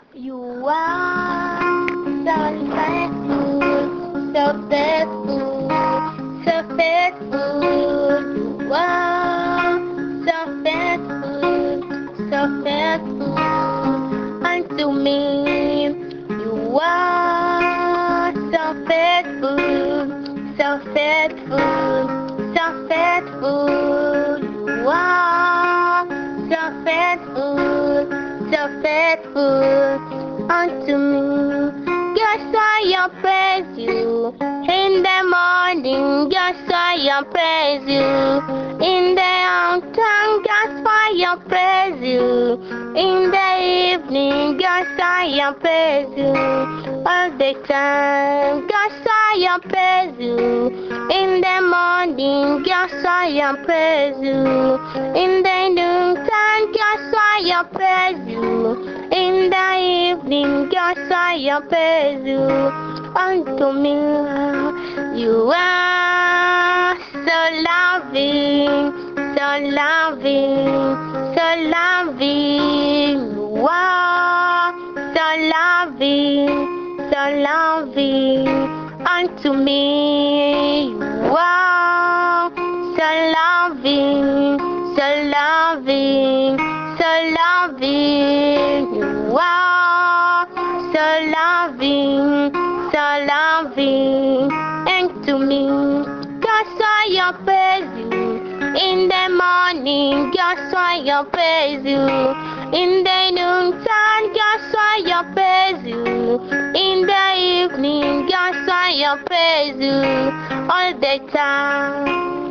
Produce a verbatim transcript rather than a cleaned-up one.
You are so faithful, so faithful, so faithful. You are so faithful, so faithful unto me. You are so faithful, so faithful, so faithful. You are so faithful, so faithful unto me. Yes, I praise you in the morning. Yes, I praise you in the afternoon. Yes, I praise you in the evening. Yes, I praise you all the time. Yes, I praise you in the morning. Yes, I praise you in the noontime. Yes, I praise you in the evening. Yes, I praise you unto me. You are so loving, so loving, so loving. You are so loving, so loving unto me. You are so loving, so loving, so loving. You are so loving, so loving, and to me. Just I praise you in the morning. Just I praise you in the noontime. Just I praise you in the evening. Just I praise you all the time.